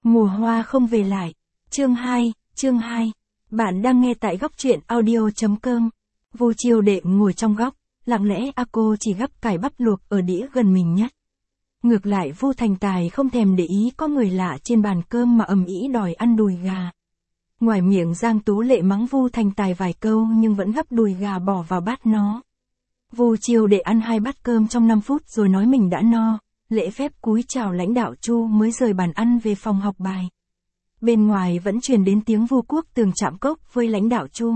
Mùa hoa không về lại. Chương 2. Bạn đang nghe tại góc truyện audio.com. Vu Chiêu Đệ ngồi trong góc, lặng lẽ cô chỉ gắp cải bắp luộc ở đĩa gần mình nhất. Ngược lại Vu Thành Tài không thèm để ý có người lạ trên bàn cơm mà ầm ĩ đòi ăn đùi gà. Ngoài miệng Giang Tú Lệ mắng Vu Thành Tài vài câu nhưng vẫn gắp đùi gà bỏ vào bát nó. Vu Chiêu Đệ ăn 2 bát cơm trong 5 phút rồi nói mình đã no, lễ phép cúi chào lãnh đạo Chu mới rời bàn ăn về phòng học bài. Bên ngoài vẫn truyền đến tiếng Vu Quốc Tường chạm cốc với lãnh đạo Chu.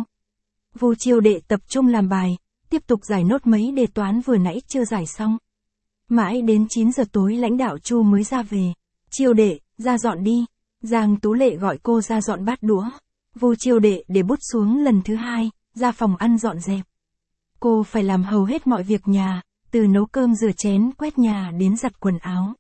Vu Chiêu Đệ tập trung làm bài, tiếp tục giải nốt mấy đề toán vừa nãy chưa giải xong. Mãi đến 9 giờ tối lãnh đạo Chu mới ra về. Chiêu Đệ, ra dọn đi. Giang Tú Lệ gọi cô ra dọn bát đũa. Vu Chiêu Đệ để bút xuống lần thứ 2, ra phòng ăn dọn dẹp. Cô phải làm hầu hết mọi việc nhà, từ nấu cơm rửa chén quét nhà đến giặt quần áo.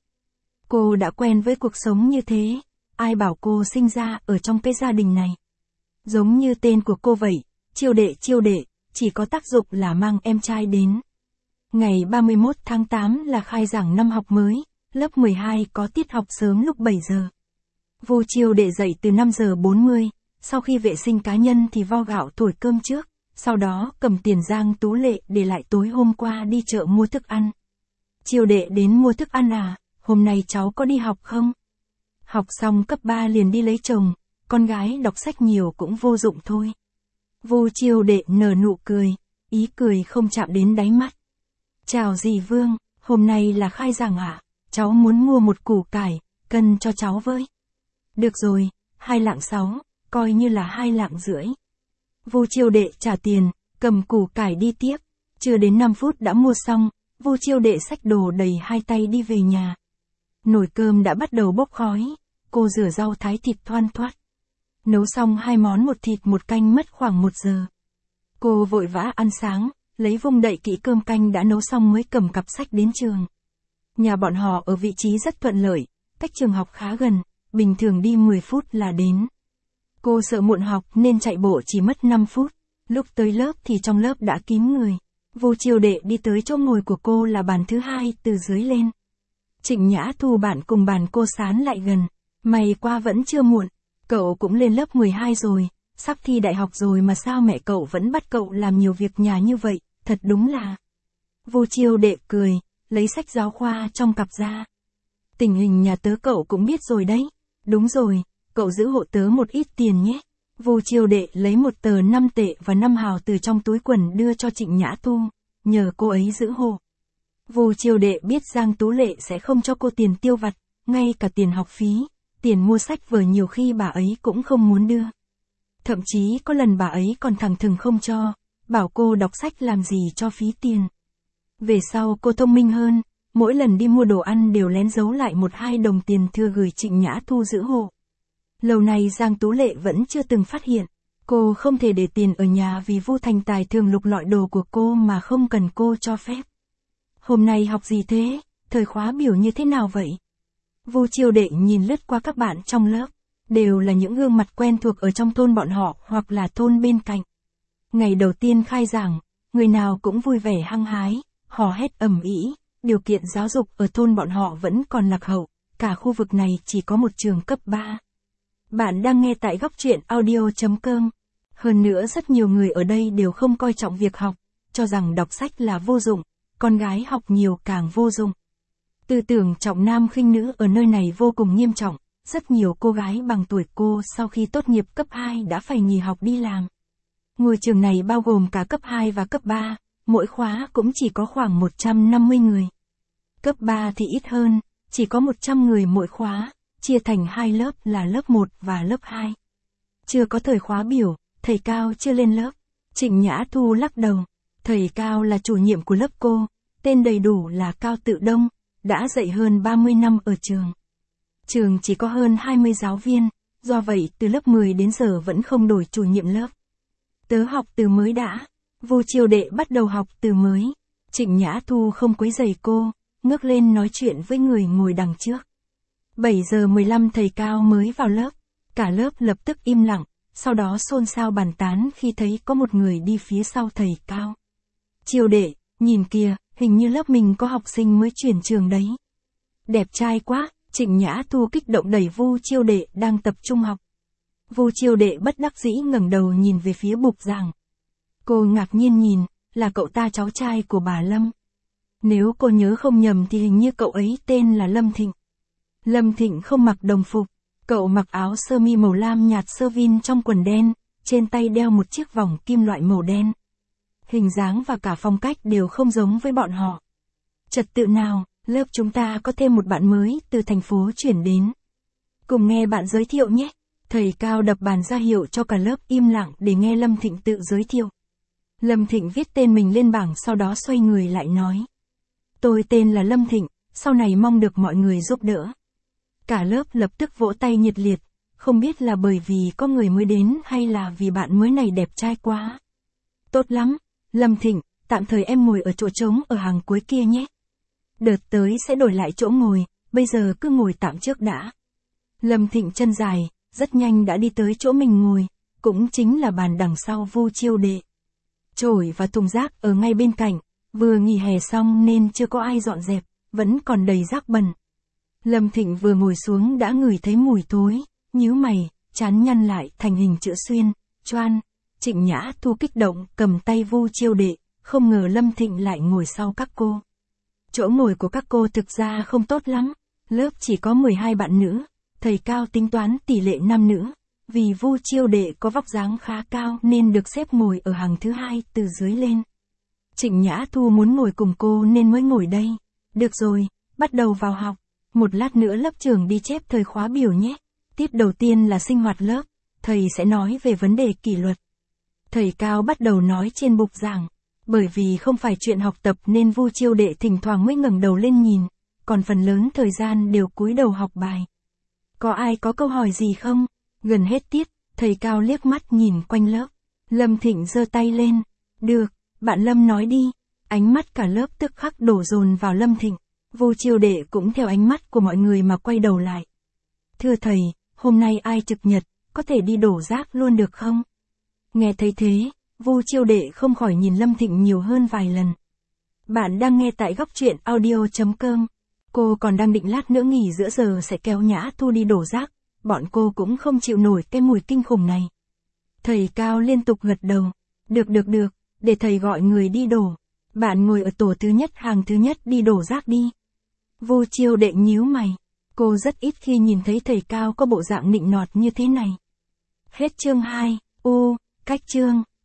Cô đã quen với cuộc sống như thế, ai bảo cô sinh ra ở trong cái gia đình này. Giống như tên của cô vậy, Chiêu Đệ, chỉ có tác dụng là mang em trai đến. Ngày 31 tháng 8 là khai giảng năm học mới, lớp 12 có tiết học sớm lúc 7 giờ. Vu Chiêu Đệ dậy từ 5 giờ 40, sau khi vệ sinh cá nhân thì vo gạo thổi cơm trước, sau đó cầm tiền Giang Tú Lệ để lại tối hôm qua đi chợ mua thức ăn. Chiêu Đệ đến mua thức ăn à, hôm nay cháu có đi học không? Học xong cấp 3 liền đi lấy chồng, con gái đọc sách nhiều cũng vô dụng thôi. Vu Chiêu Đệ nở nụ cười, ý cười không chạm đến đáy mắt. Chào dì Vương, hôm nay là khai giảng ạ, cháu muốn mua một củ cải, cân cho cháu với. Được rồi, 2 lạng 6, coi như là 2 lạng rưỡi. Vu Chiêu Đệ trả tiền, cầm củ cải đi tiếp. Chưa đến 5 phút đã mua xong, Vu Chiêu Đệ xách đồ đầy 2 tay đi về nhà. Nồi cơm đã bắt đầu bốc khói, cô rửa rau thái thịt thoăn thoắt. Nấu xong 2 món một thịt một canh mất khoảng 1 giờ. Cô vội vã ăn sáng, lấy vung đậy kỹ cơm canh đã nấu xong mới cầm cặp sách đến trường. Nhà bọn họ ở vị trí rất thuận lợi, cách trường học khá gần, bình thường đi 10 phút là đến. Cô sợ muộn học nên chạy bộ chỉ mất 5 phút, lúc tới lớp thì trong lớp đã kín người. Vu Chiêu Đệ đi tới chỗ ngồi của cô là bàn thứ 2 từ dưới lên. Trịnh Nhã Thu bạn cùng bàn cô sán lại gần, may qua vẫn chưa muộn, cậu cũng lên lớp 12 rồi, sắp thi đại học rồi mà sao mẹ cậu vẫn bắt cậu làm nhiều việc nhà như vậy, thật đúng là. Vu Chiêu Đệ cười, lấy sách giáo khoa trong cặp ra. Tình hình nhà tớ cậu cũng biết rồi đấy, đúng rồi. Cậu giữ hộ tớ một ít tiền nhé. Vu Chiêu Đệ lấy một tờ 5 tệ và 5 hào từ trong túi quần đưa cho Trịnh Nhã Thu, nhờ cô ấy giữ hộ. Vu Chiêu Đệ biết Giang Tú Lệ sẽ không cho cô tiền tiêu vặt, ngay cả tiền học phí, tiền mua sách vở nhiều khi bà ấy cũng không muốn đưa. Thậm chí có lần bà ấy còn thẳng thừng không cho, bảo cô đọc sách làm gì cho phí tiền. Về sau cô thông minh hơn, mỗi lần đi mua đồ ăn đều lén giấu lại 1-2 đồng tiền thừa gửi Trịnh Nhã Thu giữ hộ. Lâu nay Giang Tú Lệ vẫn chưa từng phát hiện, cô không thể để tiền ở nhà vì Vu Thành Tài thường lục lọi đồ của cô mà không cần cô cho phép. Hôm nay học gì thế, thời khóa biểu như thế nào vậy? Vu Chiêu Đệ nhìn lướt qua các bạn trong lớp, đều là những gương mặt quen thuộc ở trong thôn bọn họ hoặc là thôn bên cạnh. Ngày đầu tiên khai giảng, người nào cũng vui vẻ hăng hái, hò hét ầm ĩ, điều kiện giáo dục ở thôn bọn họ vẫn còn lạc hậu, cả khu vực này chỉ có một trường cấp 3. Bạn đang nghe tại góc truyện audio.com. Hơn nữa rất nhiều người ở đây đều không coi trọng việc học, cho rằng đọc sách là vô dụng, con gái học nhiều càng vô dụng. Tư tưởng trọng nam khinh nữ ở nơi này vô cùng nghiêm trọng, rất nhiều cô gái bằng tuổi cô sau khi tốt nghiệp cấp 2 đã phải nghỉ học đi làm. Ngôi trường này bao gồm cả cấp 2 và cấp 3, mỗi khóa cũng chỉ có khoảng 150 người. Cấp 3 thì ít hơn, chỉ có 100 người mỗi khóa, chia thành 2 lớp là lớp 1 và lớp 2. Chưa có thời khóa biểu, thầy Cao chưa lên lớp. Trịnh Nhã Thu lắc đầu, thầy Cao là chủ nhiệm của lớp cô, tên đầy đủ là Cao Tự Đông, đã dạy hơn 30 năm ở trường. Trường chỉ có hơn 20 giáo viên, do vậy từ lớp 10 đến giờ vẫn không đổi chủ nhiệm lớp. Tớ học từ mới đã. Vu Chiêu Đệ bắt đầu học từ mới. Trịnh Nhã Thu không quấy rầy cô, ngước lên nói chuyện với người ngồi đằng trước. 7 giờ 15 thầy Cao mới vào lớp, cả lớp lập tức im lặng, sau đó xôn xao bàn tán khi thấy có một người đi phía sau thầy Cao. Chiêu Đệ, nhìn kìa, hình như lớp mình có học sinh mới chuyển trường đấy. Đẹp trai quá, Trịnh Nhã Thu kích động đẩy Vu Chiêu Đệ đang tập trung học. Vu Chiêu Đệ bất đắc dĩ ngẩng đầu nhìn về phía bục giảng. Cô ngạc nhiên nhìn, là cậu ta cháu trai của bà Lâm. Nếu cô nhớ không nhầm thì hình như cậu ấy tên là Lâm Thịnh. Lâm Thịnh không mặc đồng phục, cậu mặc áo sơ mi màu lam nhạt sơ vin trong quần đen, trên tay đeo một chiếc vòng kim loại màu đen. Hình dáng và cả phong cách đều không giống với bọn họ. Trật tự nào, lớp chúng ta có thêm một bạn mới từ thành phố chuyển đến. Cùng nghe bạn giới thiệu nhé. Thầy Cao đập bàn ra hiệu cho cả lớp im lặng để nghe Lâm Thịnh tự giới thiệu. Lâm Thịnh viết tên mình lên bảng sau đó xoay người lại nói. Tôi tên là Lâm Thịnh, sau này mong được mọi người giúp đỡ. Cả lớp lập tức vỗ tay nhiệt liệt, không biết là bởi vì có người mới đến hay là vì bạn mới này đẹp trai quá. Tốt lắm, Lâm Thịnh, tạm thời em ngồi ở chỗ trống ở hàng cuối kia nhé. Đợt tới sẽ đổi lại chỗ ngồi, bây giờ cứ ngồi tạm trước đã. Lâm Thịnh chân dài, rất nhanh đã đi tới chỗ mình ngồi, cũng chính là bàn đằng sau Vu Chiêu Đệ. Chổi và thùng rác ở ngay bên cạnh, vừa nghỉ hè xong nên chưa có ai dọn dẹp, vẫn còn đầy rác bẩn. Lâm Thịnh vừa ngồi xuống đã ngửi thấy mùi thối, nhíu mày, trán nhăn lại thành hình chữ xuyên, choan. Trịnh Nhã Thu kích động cầm tay Vu Chiêu Đệ, không ngờ Lâm Thịnh lại ngồi sau các cô. Chỗ ngồi của các cô thực ra không tốt lắm, lớp chỉ có 12 bạn nữ, thầy Cao tính toán tỷ lệ nam nữ, vì Vu Chiêu Đệ có vóc dáng khá cao nên được xếp ngồi ở hàng thứ hai từ dưới lên. Trịnh Nhã Thu muốn ngồi cùng cô nên mới ngồi đây. Được rồi, bắt đầu vào học. Một lát nữa lớp trưởng đi chép thời khóa biểu nhé. Tiết đầu tiên là sinh hoạt lớp, thầy sẽ nói về vấn đề kỷ luật. Thầy Cao bắt đầu nói trên bục giảng. Bởi vì không phải chuyện học tập nên Vu Chiêu Đệ thỉnh thoảng mới ngẩng đầu lên nhìn, còn phần lớn thời gian đều cúi đầu học bài. Có ai có câu hỏi gì không? Gần hết tiết, thầy Cao liếc mắt nhìn quanh lớp. Lâm Thịnh giơ tay lên. Được, bạn Lâm nói đi. Ánh mắt cả lớp tức khắc đổ dồn vào Lâm Thịnh. Vu Chiêu Đệ cũng theo ánh mắt của mọi người mà quay đầu lại. Thưa thầy, hôm nay ai trực nhật, có thể đi đổ rác luôn được không? Nghe thấy thế, Vu Chiêu Đệ không khỏi nhìn Lâm Thịnh nhiều hơn vài lần. Bạn đang nghe tại góc truyện audio.com. Cô còn đang định lát nữa nghỉ giữa giờ sẽ kéo Nhã Thu đi đổ rác, bọn cô cũng không chịu nổi cái mùi kinh khủng này. Thầy Cao liên tục gật đầu. Được, để thầy gọi người đi đổ. Bạn ngồi ở tổ thứ nhất hàng thứ nhất đi đổ rác đi. Vu Chiêu Đệ nhíu mày. Cô rất ít khi nhìn thấy thầy Cao có bộ dạng nịnh nọt như thế này. Hết chương 2, cách chương.